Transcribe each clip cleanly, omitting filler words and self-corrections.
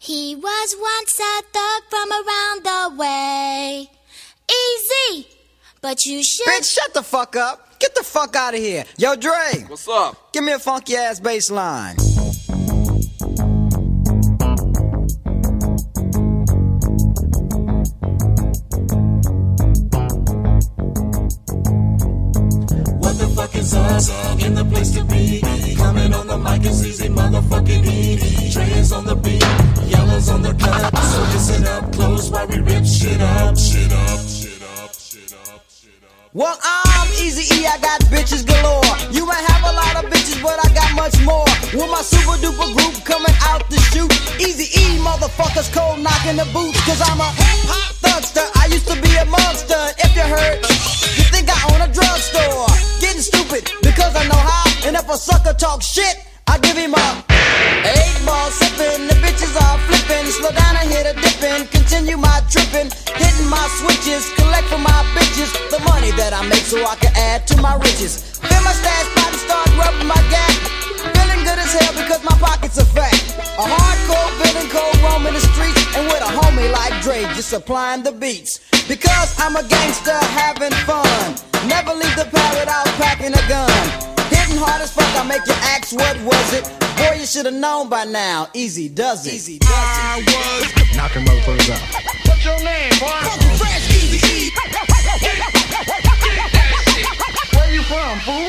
He was once a thug from around the way. Easy, but you should. Bitch, shut the fuck up. Get the fuck out of here. Yo, Dre. What's up? Give me a funky ass bass line. What the fuck is us? In the place to be. Coming on the mic is easy, motherfucking easy. Dre is on the beat, Yellow's on the cut. So listen up close while we rip shit up. Shit up, shit up, shit up, shit up. Well, I'm Eazy-E, I got bitches galore. You might have a lot of bitches, but I got much more. With my super duper group coming out to shoot. Eazy-E, motherfuckers cold knocking the boots. Cause I'm a hip-hop thugster, I used to be a monster. If you heard, you think I own a drugstore. Getting stupid, because I know how. And if a sucker talk shit, I give him a 8-ball sipping. The bitches are flipping. Slow down and hit a dipping. Continue my tripping. Hitting my switches. Collect for my bitches the money that I make so I can add to my riches. Fill my stash spot and start rubbing my gap. Feeling good as hell because my pockets are fat. A hardcore villain, cold roaming the streets. And with a homie like Dre just supplying the beats. Because I'm a gangster having fun. Never leave the pad without packing a gun. Hitting hard as fuck, I make you ask what was it. Boy, you should've known by now. Easy does it. Easy does it. I was knocking motherfuckers out. What's your name, boy? Fresh Eazy-E. Where you from, fool?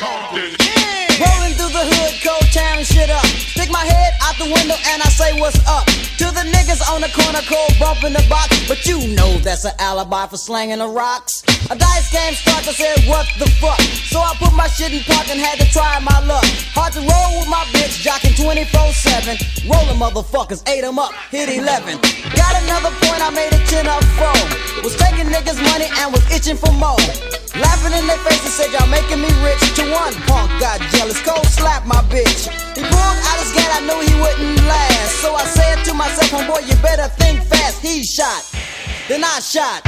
Rolling through the hood, cold tearing shit up. Stick my head out the window and I say what's up. To the niggas on the corner, cold bumping the box. But you know that's an alibi for slanging the rocks. A dice game starts, I said what the fuck. So I put my shit in park and had to try my luck. Hard to roll with my bitch, jocking 24/7. Rolling motherfuckers, ate 'em up, hit 11. Got another point, I made a 10 up foe. Was taking niggas money and was itching for more. Laughing in their faces, said y'all making me rich. To one punk got jealous, cold slapped my bitch. He pulled out his gat, I knew he wouldn't last. So I said to myself, homeboy, you better think fast. He shot, then I shot.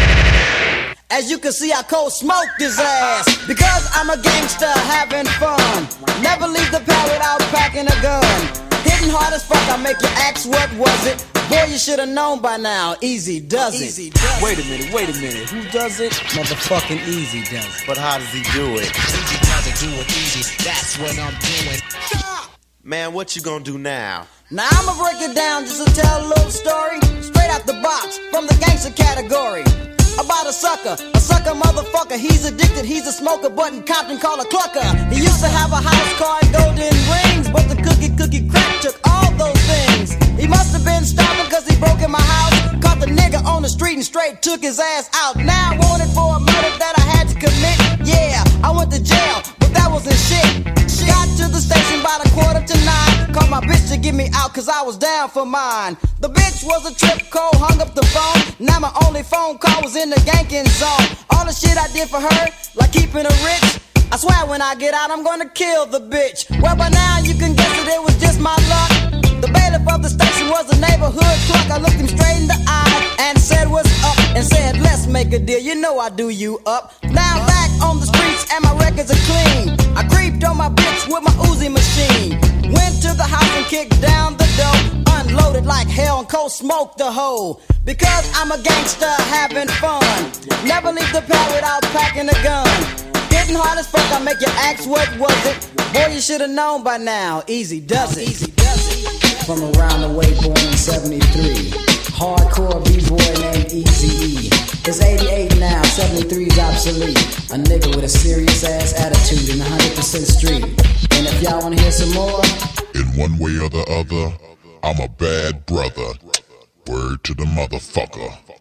As you can see, I cold smoked his ass. Because I'm a gangster having fun. Never leave the pad without packing a gun. Hitting hard as fuck, I make you ask what was it. Boy, you should've known by now. Easy does it. Easy does Wait a minute. Who does it? Motherfucking Easy does it. But how does he do it? Easy does it, do it easy. That's what I'm doing. Man, what you gonna do now? Now I'ma break it down just to tell a little story. Straight out the box, from the gangster category. About a sucker motherfucker. He's addicted, he's a smoker, but in Compton called a clucker. He used to have a house car and golden rings, but the cookie crack took all those things. He must have been starving cause he broke in my house. Caught the nigga on the street and straight took his ass out. Now wanted for a murder that I had to commit. Yeah, I went to jail, but that wasn't shit. Got to the station by the 8:45. Called my bitch to get me out cause I was down for mine. The bitch was a trip, cold, hung up the phone. Now my only phone call was in the ganking zone. All the shit I did for her, like keeping her rich. I swear when I get out I'm gonna kill the bitch. Well by now you can guess that it was just my luck. The bailiff of the station was a neighborhood clerk. I looked him straight in the eye and said what's up. And said let's make a deal, you know I do you up. Now I'm back on the streets and my records are clean. I creeped on my bitch with my Uzi machine. Went to the house and kicked down the door. Unloaded like hell and cold smoked the hole. Because I'm a gangster having fun. Never leave the pad without packing a gun. Hitting hard as fuck, I make you ask what was it. Boy, you should've known by now. Easy does it. Easy does it. From around the way, born in 73. Hardcore B-boy named Eazy-E. It's 88 now, 73's obsolete. A nigga with a serious ass attitude and 100% street. And if y'all wanna hear some more, in one way or the other, I'm a bad brother. Word to the motherfucker.